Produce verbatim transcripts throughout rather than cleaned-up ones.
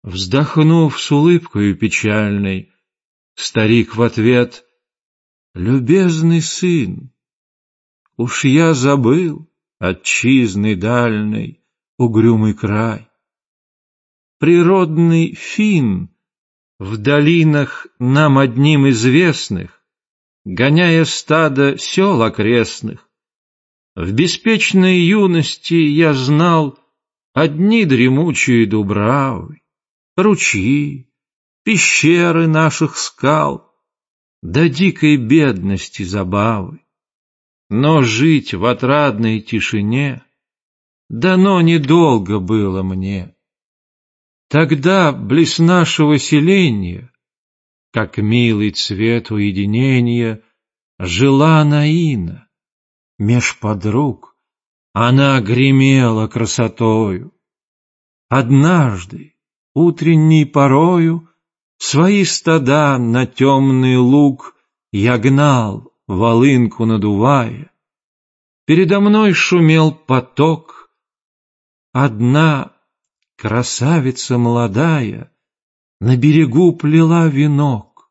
Вздохнув с улыбкою печальной, старик в ответ: «Любезный сын, уж я забыл отчизны дальной угрюмый край. Природный Фин в долинах нам одним известных, гоняя стадо сел окрестных, в беспечной юности я знал одни дремучие дубравы, ручьи, пещеры наших скал, до дикой бедности забавы. Но жить в отрадной тишине дано недолго было мне. Тогда близ нашего селения, как милый цвет уединения, жила Наина. Меж подруг она гремела красотою. Однажды, утренней порою, свои стада на темный луг я гнал, волынку надувая. Передо мной шумел поток. Одна красавица молодая на берегу плела венок.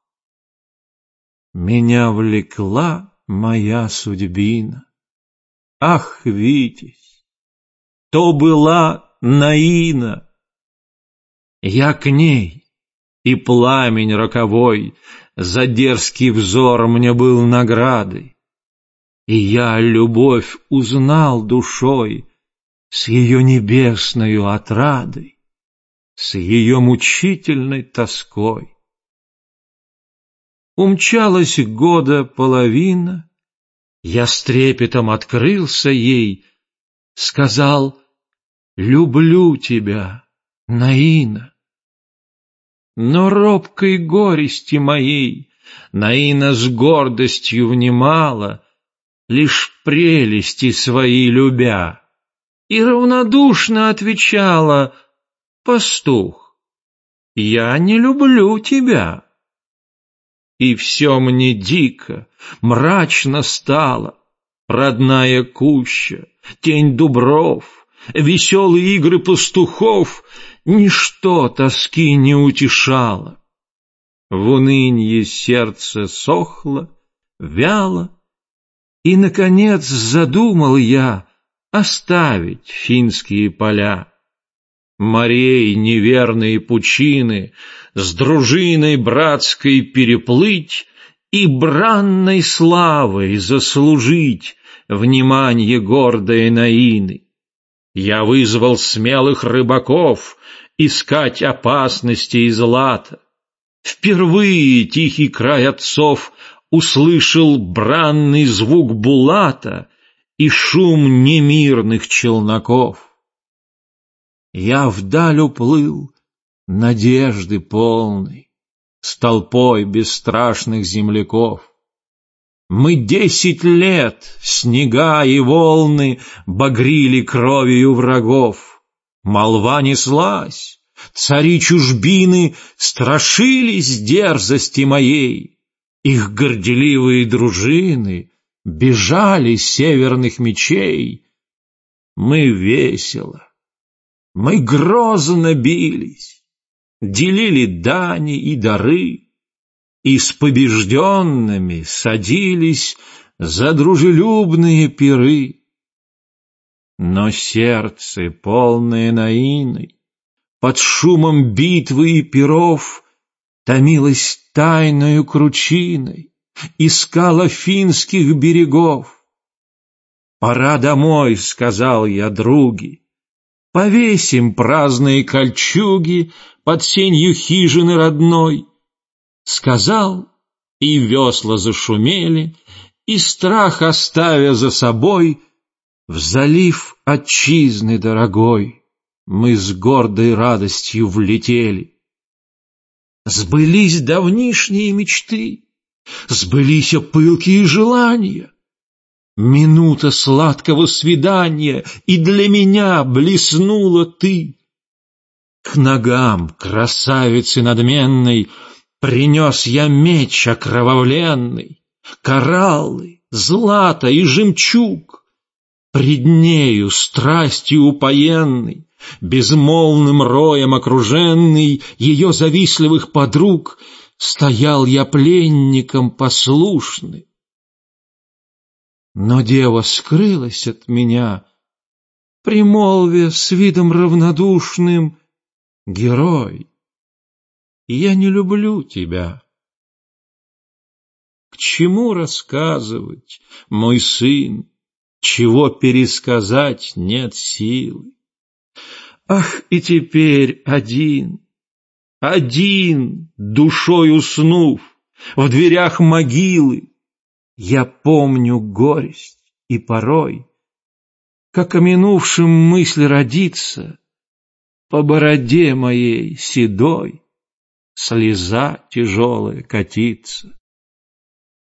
Меня влекла моя судьбина. Ах, Витязь, то была Наина! Я к ней, и пламень роковой за дерзкий взор мне был наградой, и я любовь узнал душой с ее небесною отрадой, с ее мучительной тоской. Умчалась года половина, я с трепетом открылся ей, сказал: «Люблю тебя, Наина». Но робкой горести моей Наина с гордостью внимала, лишь прелести свои любя, и равнодушно отвечала: «Пастух, я не люблю тебя». И все мне дико, мрачно стало: родная куща, тень дубров, веселые игры пастухов — ничто тоски не утешало. В унынье сердце сохло, вяло, и, наконец, задумал я оставить финские поля. Морей неверные пучины с дружиной братской переплыть и бранной славой заслужить внимание гордой Наины. Я вызвал смелых рыбаков искать опасности и злата. Впервые тихий край отцов услышал бранный звук булата и шум немирных челноков. Я вдаль уплыл, надежды полной, с толпой бесстрашных земляков. Мы десять лет снега и волны багрили кровью врагов. Молва неслась, цари чужбины страшились дерзости моей. Их горделивые дружины бежали с северных мечей. Мы весело, мы грозно бились, делили дани и дары, и с побежденными садились за дружелюбные пиры. Но сердце, полное Наиной, под шумом битвы и пиров, томилось тайною кручиной, искала финских берегов. «Пора домой», — сказал я други, — «повесим праздные кольчуги под сенью хижины родной». Сказал, и весла зашумели, и страх оставя за собой, в залив отчизны дорогой мы с гордой радостью влетели. Сбылись давнишние мечты, сбылись пылкие желания. Минута сладкого свидания, и для меня блеснула ты. К ногам красавицы надменной принес я меч окровавленный, кораллы, злато и жемчуг. Пред нею страстью упоенный, безмолвным роем окруженный ее завистливых подруг, стоял я пленником послушный. Но дева скрылась от меня, примолвя с видом равнодушным: герой, я не люблю тебя. К чему рассказывать, мой сын, чего пересказать нет силы? Ах, и теперь один, один, душой уснув, в дверях могилы, я помню горесть, и порой, как о минувшем мысль родится, по бороде моей седой слеза тяжелая катится.